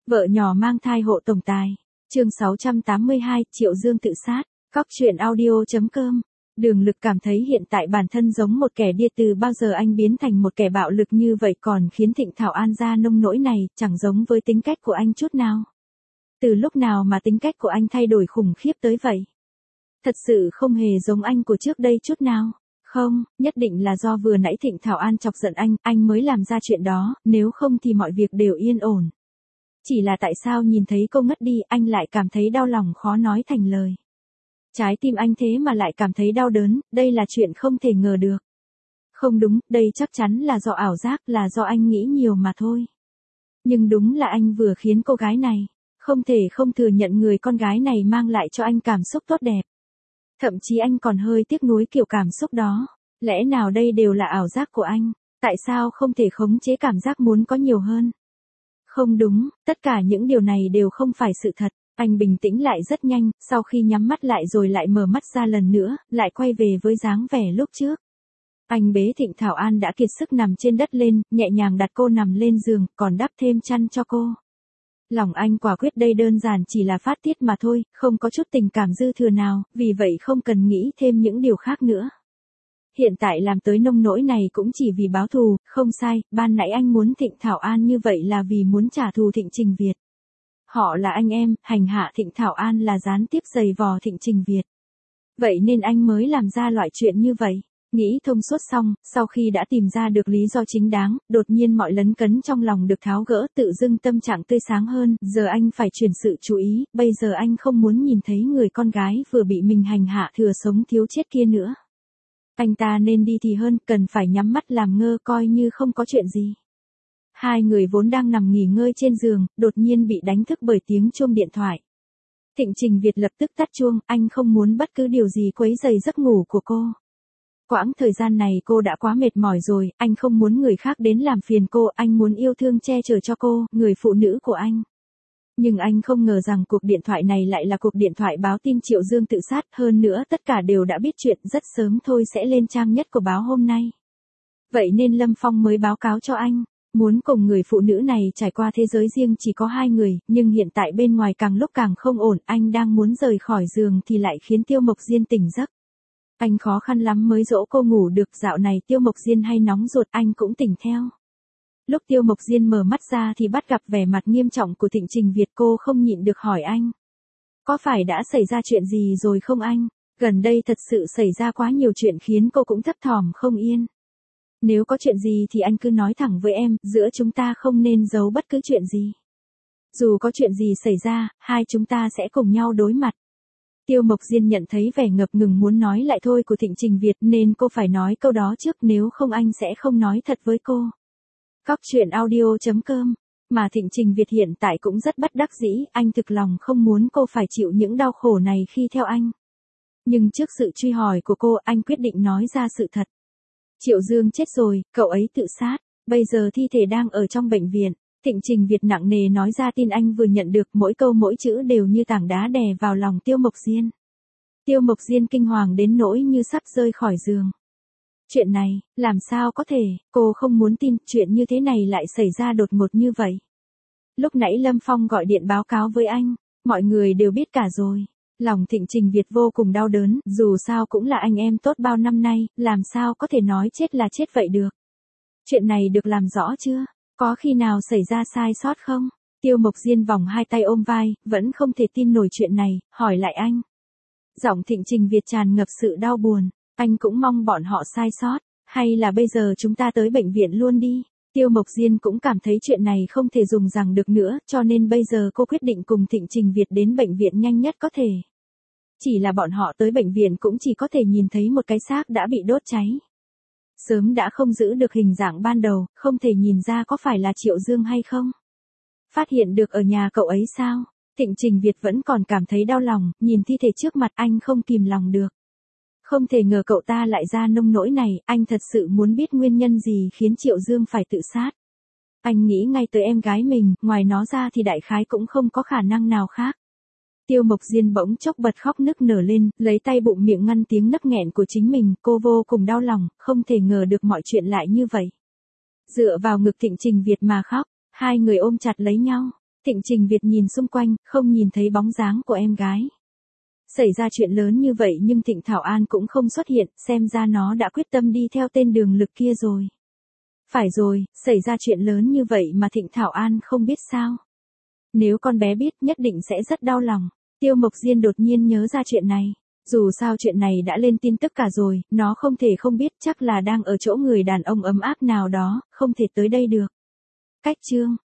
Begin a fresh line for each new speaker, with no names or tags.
Vợ nhỏ mang thai hộ tổng tài. Chương 682, Triệu Dương tự sát. Cóc truyện audio.com. Đường Lực cảm thấy hiện tại bản thân giống một kẻ điên, từ bao giờ anh biến thành một kẻ bạo lực như vậy, còn khiến Thịnh Thảo An ra nông nỗi này, chẳng giống với tính cách của anh chút nào. Từ lúc nào mà tính cách của anh thay đổi khủng khiếp tới vậy? Thật sự không hề giống anh của trước đây chút nào. Không, nhất định là do vừa nãy Thịnh Thảo An chọc giận anh mới làm ra chuyện đó, nếu không thì mọi việc đều yên ổn. Chỉ là tại sao nhìn thấy cô ngất đi, anh lại cảm thấy đau lòng khó nói thành lời. Trái tim anh thế mà lại cảm thấy đau đớn, đây là chuyện không thể ngờ được. Không đúng, đây chắc chắn là do ảo giác, là do anh nghĩ nhiều mà thôi. Nhưng đúng là anh vừa khiến cô gái này, không thể không thừa nhận người con gái này mang lại cho anh cảm xúc tốt đẹp. Thậm chí anh còn hơi tiếc nuối kiểu cảm xúc đó. Lẽ nào đây đều là ảo giác của anh? Tại sao không thể khống chế cảm giác muốn có nhiều hơn? Không đúng, tất cả những điều này đều không phải sự thật. Anh bình tĩnh lại rất nhanh, sau khi nhắm mắt lại rồi lại mở mắt ra lần nữa, lại quay về với dáng vẻ lúc trước. Anh bế Thịnh Thảo An đã kiệt sức nằm trên đất lên, nhẹ nhàng đặt cô nằm lên giường, còn đắp thêm chăn cho cô. Lòng anh quả quyết đây đơn giản chỉ là phát tiết mà thôi, không có chút tình cảm dư thừa nào, vì vậy không cần nghĩ thêm những điều khác nữa. Hiện tại làm tới nông nỗi này cũng chỉ vì báo thù, không sai, ban nãy anh muốn Thịnh Thảo An như vậy là vì muốn trả thù Thịnh Trình Việt. Họ là anh em, hành hạ Thịnh Thảo An là gián tiếp giày vò Thịnh Trình Việt. Vậy nên anh mới làm ra loại chuyện như vậy. Nghĩ thông suốt xong, sau khi đã tìm ra được lý do chính đáng, đột nhiên mọi lấn cấn trong lòng được tháo gỡ, tự dưng tâm trạng tươi sáng hơn, giờ anh phải chuyển sự chú ý, bây giờ anh không muốn nhìn thấy người con gái vừa bị mình hành hạ thừa sống thiếu chết kia nữa. Anh ta nên đi thì hơn, cần phải nhắm mắt làm ngơ coi như không có chuyện gì. Hai người vốn đang nằm nghỉ ngơi trên giường, đột nhiên bị đánh thức bởi tiếng chuông điện thoại. Thịnh Trình Việt lập tức tắt chuông, anh không muốn bất cứ điều gì quấy rầy giấc ngủ của cô. Quãng thời gian này cô đã quá mệt mỏi rồi, anh không muốn người khác đến làm phiền cô, anh muốn yêu thương che chở cho cô, người phụ nữ của anh. Nhưng anh không ngờ rằng cuộc điện thoại này lại là cuộc điện thoại báo tin Triệu Dương tự sát, hơn nữa tất cả đều đã biết chuyện rất sớm thôi sẽ lên trang nhất của báo hôm nay. Vậy nên Lâm Phong mới báo cáo cho anh, muốn cùng người phụ nữ này trải qua thế giới riêng chỉ có hai người, nhưng hiện tại bên ngoài càng lúc càng không ổn, anh đang muốn rời khỏi giường thì lại khiến Tiêu Mộc Diên tỉnh giấc. Anh khó khăn lắm mới dỗ cô ngủ được, dạo này Tiêu Mộc Diên hay nóng ruột, anh cũng tỉnh theo. Lúc Tiêu Mộc Diên mở mắt ra thì bắt gặp vẻ mặt nghiêm trọng của Thịnh Trình Việt, cô không nhịn được hỏi anh. Có phải đã xảy ra chuyện gì rồi không anh? Gần đây thật sự xảy ra quá nhiều chuyện khiến cô cũng thấp thỏm không yên. Nếu có chuyện gì thì anh cứ nói thẳng với em, giữa chúng ta không nên giấu bất cứ chuyện gì. Dù có chuyện gì xảy ra, hai chúng ta sẽ cùng nhau đối mặt. Tiêu Mộc Diên nhận thấy vẻ ngập ngừng muốn nói lại thôi của Thịnh Trình Việt nên cô phải nói câu đó trước, nếu không anh sẽ không nói thật với cô. Cóc truyện audio.com. Mà Thịnh Trình Việt hiện tại cũng rất bất đắc dĩ, anh thực lòng không muốn cô phải chịu những đau khổ này khi theo anh. Nhưng trước sự truy hỏi của cô, anh quyết định nói ra sự thật. Triệu Dương chết rồi, cậu ấy tự sát, bây giờ thi thể đang ở trong bệnh viện. Thịnh Trình Việt nặng nề nói ra tin anh vừa nhận được, mỗi câu mỗi chữ đều như tảng đá đè vào lòng Tiêu Mộc Diên. Tiêu Mộc Diên kinh hoàng đến nỗi như sắp rơi khỏi giường. Chuyện này, làm sao có thể, cô không muốn tin, chuyện như thế này lại xảy ra đột ngột như vậy. Lúc nãy Lâm Phong gọi điện báo cáo với anh, mọi người đều biết cả rồi. Lòng Thịnh Trình Việt vô cùng đau đớn, dù sao cũng là anh em tốt bao năm nay, làm sao có thể nói chết là chết vậy được. Chuyện này được làm rõ chưa? Có khi nào xảy ra sai sót không? Tiêu Mộc Diên vòng hai tay ôm vai, vẫn không thể tin nổi chuyện này, hỏi lại anh. Giọng Thịnh Trình Việt tràn ngập sự đau buồn, anh cũng mong bọn họ sai sót, hay là bây giờ chúng ta tới bệnh viện luôn đi. Tiêu Mộc Diên cũng cảm thấy chuyện này không thể dùng rằng được nữa, cho nên bây giờ cô quyết định cùng Thịnh Trình Việt đến bệnh viện nhanh nhất có thể. Chỉ là bọn họ tới bệnh viện cũng chỉ có thể nhìn thấy một cái xác đã bị đốt cháy. Sớm đã không giữ được hình dạng ban đầu, không thể nhìn ra có phải là Triệu Dương hay không. Phát hiện được ở nhà cậu ấy sao? Thịnh Trình Việt vẫn còn cảm thấy đau lòng, nhìn thi thể trước mặt anh không kìm lòng được. Không thể ngờ cậu ta lại ra nông nỗi này, anh thật sự muốn biết nguyên nhân gì khiến Triệu Dương phải tự sát. Anh nghĩ ngay tới em gái mình, ngoài nó ra thì đại khái cũng không có khả năng nào khác. Tiêu Mộc Diên bỗng chốc bật khóc nức nở lên, lấy tay bụng miệng ngăn tiếng nấc nghẹn của chính mình, cô vô cùng đau lòng, không thể ngờ được mọi chuyện lại như vậy. Dựa vào ngực Thịnh Trình Việt mà khóc, hai người ôm chặt lấy nhau. Thịnh Trình Việt nhìn xung quanh, không nhìn thấy bóng dáng của em gái. Xảy ra chuyện lớn như vậy nhưng Thịnh Thảo An cũng không xuất hiện, xem ra nó đã quyết tâm đi theo tên Đường Lực kia rồi. Phải rồi, xảy ra chuyện lớn như vậy mà Thịnh Thảo An không biết sao. Nếu con bé biết nhất định sẽ rất đau lòng. Tiêu Mộc Diên đột nhiên nhớ ra chuyện này. Dù sao chuyện này đã lên tin tức cả rồi, nó không thể không biết, chắc là đang ở chỗ người đàn ông ấm áp nào đó, không thể tới đây được. Cách chương